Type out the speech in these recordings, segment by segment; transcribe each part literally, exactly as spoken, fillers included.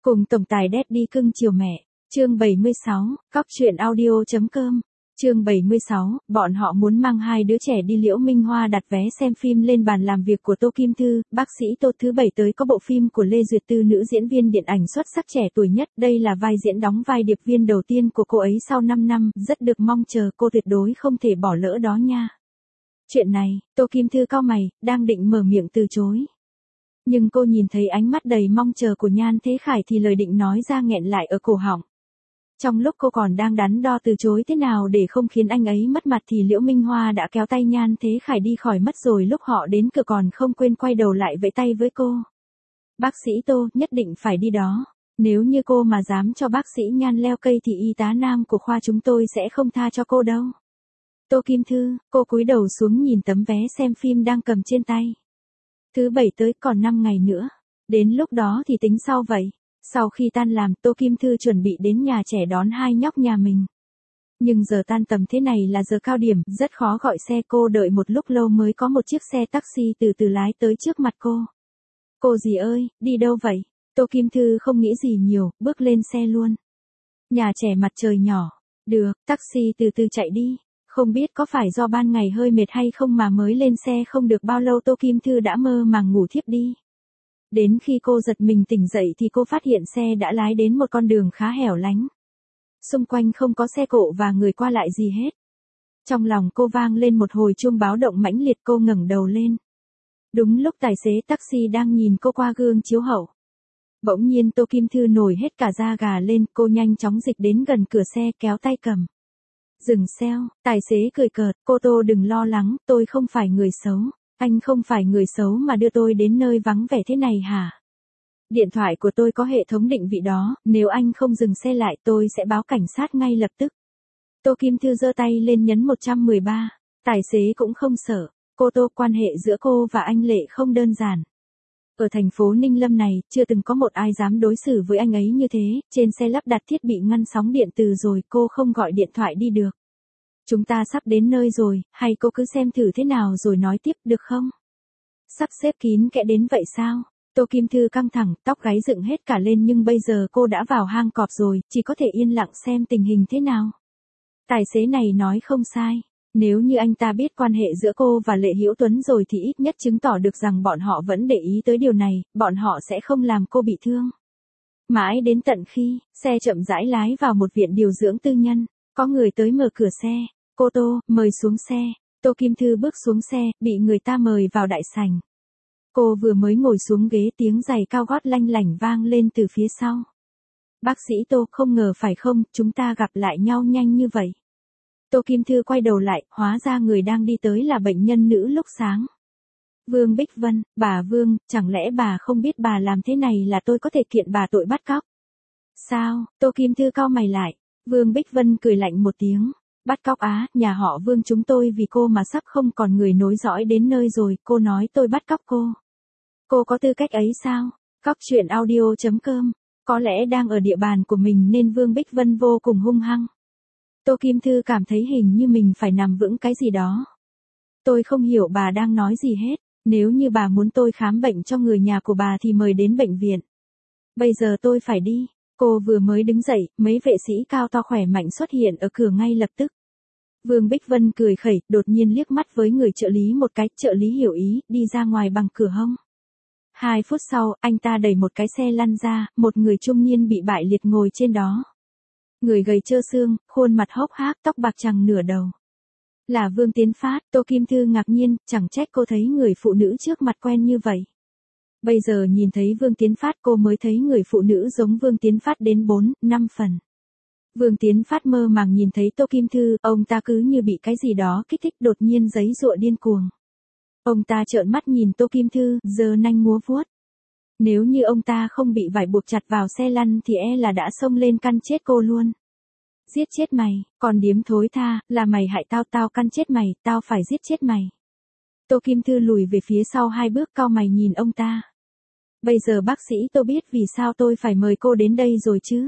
Cùng tổng tài Daddy cưng chiều mẹ. Chương bảy mươi sáu, cóc truyện audio.com. Chương bảy mươi sáu, bọn họ muốn mang hai đứa trẻ đi Liễu Minh Hoa đặt vé xem phim lên bàn làm việc của Tô Kim Thư, bác sĩ Tô thứ bảy tới có bộ phim của Lê Duyệt Tư, nữ diễn viên điện ảnh xuất sắc trẻ tuổi nhất, đây là vai diễn đóng vai điệp viên đầu tiên của cô ấy sau năm năm, rất được mong chờ, cô tuyệt đối không thể bỏ lỡ đó nha. Chuyện này, Tô Kim Thư cau mày, đang định mở miệng từ chối. Nhưng cô nhìn thấy ánh mắt đầy mong chờ của Nhan Thế Khải thì lời định nói ra nghẹn lại ở cổ họng. Trong lúc cô còn đang đắn đo từ chối thế nào để không khiến anh ấy mất mặt thì Liễu Minh Hoa đã kéo tay Nhan Thế Khải đi khỏi mất rồi, lúc họ đến cửa còn không quên quay đầu lại vẫy tay với cô. Bác sĩ Tô, nhất định phải đi đó. Nếu như cô mà dám cho bác sĩ Nhan leo cây thì y tá nam của khoa chúng tôi sẽ không tha cho cô đâu. Tô Kim Thư, cô cúi đầu xuống nhìn tấm vé xem phim đang cầm trên tay. Thứ bảy tới còn năm ngày nữa. Đến lúc đó thì tính sau vậy. Sau khi tan làm, Tô Kim Thư chuẩn bị đến nhà trẻ đón hai nhóc nhà mình. Nhưng giờ tan tầm thế này là giờ cao điểm, rất khó gọi xe, cô đợi một lúc lâu mới có một chiếc xe taxi từ từ lái tới trước mặt cô. Cô dì ơi, đi đâu vậy? Tô Kim Thư không nghĩ gì nhiều, bước lên xe luôn. Nhà trẻ mặt trời nhỏ. Được, taxi từ từ chạy đi. Không biết có phải do ban ngày hơi mệt hay không mà mới lên xe không được bao lâu Tô Kim Thư đã mơ màng ngủ thiếp đi. Đến khi cô giật mình tỉnh dậy thì cô phát hiện xe đã lái đến một con đường khá hẻo lánh. Xung quanh không có xe cộ và người qua lại gì hết. Trong lòng cô vang lên một hồi chuông báo động mãnh liệt, cô ngẩng đầu lên. Đúng lúc tài xế taxi đang nhìn cô qua gương chiếu hậu. Bỗng nhiên Tô Kim Thư nổi hết cả da gà lên, cô nhanh chóng dịch đến gần cửa xe kéo tay cầm. Dừng xe, tài xế cười cợt, cô Tô đừng lo lắng, tôi không phải người xấu. Anh không phải người xấu mà đưa tôi đến nơi vắng vẻ thế này hả? Điện thoại của tôi có hệ thống định vị đó, nếu anh không dừng xe lại tôi sẽ báo cảnh sát ngay lập tức. Tô Kim Thư giơ tay lên nhấn một một ba, tài xế cũng không sợ, cô Tô, quan hệ giữa cô và anh Lệ không đơn giản. Ở thành phố Ninh Lâm này, chưa từng có một ai dám đối xử với anh ấy như thế, trên xe lắp đặt thiết bị ngăn sóng điện từ rồi, cô không gọi điện thoại đi được. Chúng ta sắp đến nơi rồi, hay cô cứ xem thử thế nào rồi nói tiếp được không? Sắp xếp kín kẽ đến vậy sao? Tô Kim Thư căng thẳng, tóc gáy dựng hết cả lên, nhưng bây giờ cô đã vào hang cọp rồi, chỉ có thể yên lặng xem tình hình thế nào. Tài xế này nói không sai. Nếu như anh ta biết quan hệ giữa cô và Lệ Hữu Tuấn rồi thì ít nhất chứng tỏ được rằng bọn họ vẫn để ý tới điều này, bọn họ sẽ không làm cô bị thương. Mãi đến tận khi, xe chậm rãi lái vào một viện điều dưỡng tư nhân, có người tới mở cửa xe. Cô Tô, mời xuống xe. Tô Kim Thư bước xuống xe, bị người ta mời vào đại sảnh. Cô vừa mới ngồi xuống ghế, tiếng giày cao gót lanh lảnh vang lên từ phía sau. Bác sĩ Tô, không ngờ phải không, chúng ta gặp lại nhau nhanh như vậy. Tô Kim Thư quay đầu lại, hóa ra người đang đi tới là bệnh nhân nữ lúc sáng. Vương Bích Vân, bà Vương, chẳng lẽ bà không biết bà làm thế này là tôi có thể kiện bà tội bắt cóc? Sao? Tô Kim Thư cau mày lại. Vương Bích Vân cười lạnh một tiếng. Bắt cóc á, nhà họ Vương chúng tôi vì cô mà sắp không còn người nối dõi đến nơi rồi, cô nói tôi bắt cóc cô. Cô có tư cách ấy sao? Cóc truyện audio.com. Có lẽ đang ở địa bàn của mình nên Vương Bích Vân vô cùng hung hăng. Tô Kim Thư cảm thấy hình như mình phải nằm vững cái gì đó. Tôi không hiểu bà đang nói gì hết, nếu như bà muốn tôi khám bệnh cho người nhà của bà thì mời đến bệnh viện. Bây giờ tôi phải đi. Cô vừa mới đứng dậy, mấy vệ sĩ cao to khỏe mạnh xuất hiện ở cửa ngay lập tức. Vương Bích Vân cười khẩy, đột nhiên liếc mắt với người trợ lý một cái, trợ lý hiểu ý, đi ra ngoài bằng cửa hông. Hai phút sau, anh ta đẩy một cái xe lăn ra, một người trung niên bị bại liệt ngồi trên đó. Người gầy trơ xương, khuôn mặt hốc hác, tóc bạc trắng nửa đầu. Là Vương Tiến Phát. Tô Kim Thư ngạc nhiên, chẳng trách cô thấy người phụ nữ trước mặt quen như vậy. Bây giờ nhìn thấy Vương Tiến Phát cô mới thấy người phụ nữ giống Vương Tiến Phát đến bốn, năm phần. Vương Tiến Phát mơ màng nhìn thấy Tô Kim Thư, ông ta cứ như bị cái gì đó kích thích, đột nhiên giãy giụa điên cuồng. Ông ta trợn mắt nhìn Tô Kim Thư, giơ nanh múa vuốt. Nếu như ông ta không bị vải buộc chặt vào xe lăn thì e là đã xông lên căn chết cô luôn. Giết chết mày, còn điếm thối tha, là mày hại tao, tao căn chết mày, tao phải giết chết mày. Tô Kim Thư lùi về phía sau hai bước, cau mày nhìn ông ta. Bây giờ bác sĩ Tô biết vì sao tôi phải mời cô đến đây rồi chứ.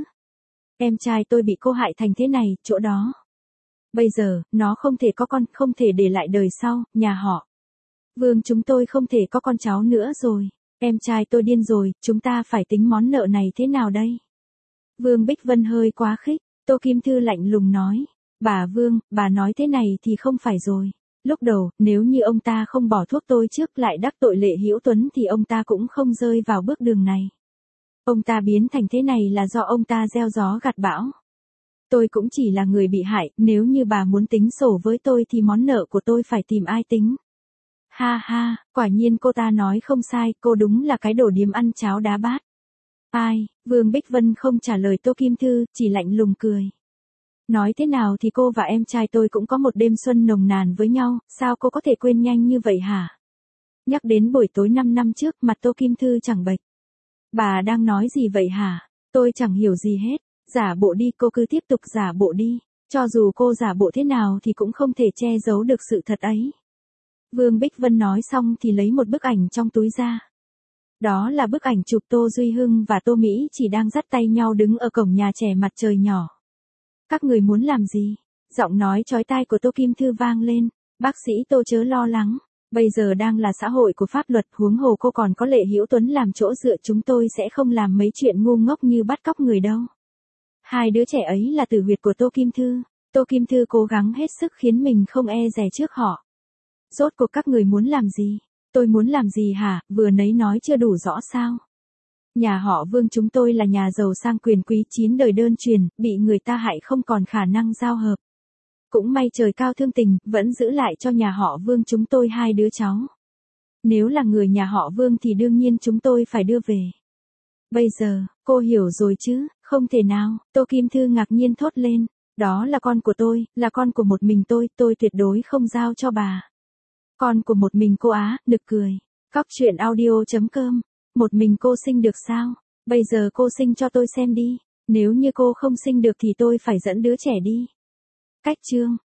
Em trai tôi bị cô hại thành thế này, chỗ đó. Bây giờ, nó không thể có con, không thể để lại đời sau, nhà họ Vương chúng tôi không thể có con cháu nữa rồi. Em trai tôi điên rồi, chúng ta phải tính món nợ này thế nào đây? Vương Bích Vân hơi quá khích, Tô Kim Thư lạnh lùng nói. Bà Vương, bà nói thế này thì không phải rồi. Lúc đầu, nếu như ông ta không bỏ thuốc tôi trước lại đắc tội Lệ Hữu Tuấn thì ông ta cũng không rơi vào bước đường này. Ông ta biến thành thế này là do ông ta gieo gió gặt bão. Tôi cũng chỉ là người bị hại, nếu như bà muốn tính sổ với tôi thì món nợ của tôi phải tìm ai tính. Ha ha, quả nhiên cô ta nói không sai, cô đúng là cái đồ điếm ăn cháo đá bát. Ai, Vương Bích Vân không trả lời Tô Kim Thư, chỉ lạnh lùng cười. Nói thế nào thì cô và em trai tôi cũng có một đêm xuân nồng nàn với nhau, sao cô có thể quên nhanh như vậy hả? Nhắc đến buổi tối năm năm trước mặt Tô Kim Thư chẳng bệch. Bà đang nói gì vậy hả? Tôi chẳng hiểu gì hết. Giả bộ đi, cô cứ tiếp tục giả bộ đi. Cho dù cô giả bộ thế nào thì cũng không thể che giấu được sự thật ấy. Vương Bích Vân nói xong thì lấy một bức ảnh trong túi ra. Đó là bức ảnh chụp Tô Duy Hưng và Tô Mỹ chỉ đang dắt tay nhau đứng ở cổng nhà trẻ mặt trời nhỏ. Các người muốn làm gì? Giọng nói chói tai của Tô Kim Thư vang lên. Bác sĩ Tô chớ lo lắng. Bây giờ đang là xã hội của pháp luật, huống hồ cô còn có Lệ Hữu Tuấn làm chỗ dựa, chúng tôi sẽ không làm mấy chuyện ngu ngốc như bắt cóc người đâu. Hai đứa trẻ ấy là tử huyệt của Tô Kim Thư. Tô Kim Thư cố gắng hết sức khiến mình không e dè trước họ. Rốt cuộc các người muốn làm gì? Tôi muốn làm gì hả? Vừa nấy nói chưa đủ rõ sao? Nhà họ Vương chúng tôi là nhà giàu sang quyền quý chín đời đơn truyền, bị người ta hại không còn khả năng giao hợp. Cũng may trời cao thương tình, vẫn giữ lại cho nhà họ Vương chúng tôi hai đứa cháu. Nếu là người nhà họ Vương thì đương nhiên chúng tôi phải đưa về. Bây giờ, cô hiểu rồi chứ? Không thể nào, Tô Kim Thư ngạc nhiên thốt lên. Đó là con của tôi, là con của một mình tôi, tôi tuyệt đối không giao cho bà. Con của một mình cô á, nực cười. Cóc truyện audio chấm com. Một mình cô sinh được sao? Bây giờ cô sinh cho tôi xem đi. Nếu như cô không sinh được thì tôi phải dẫn đứa trẻ đi. Cách chương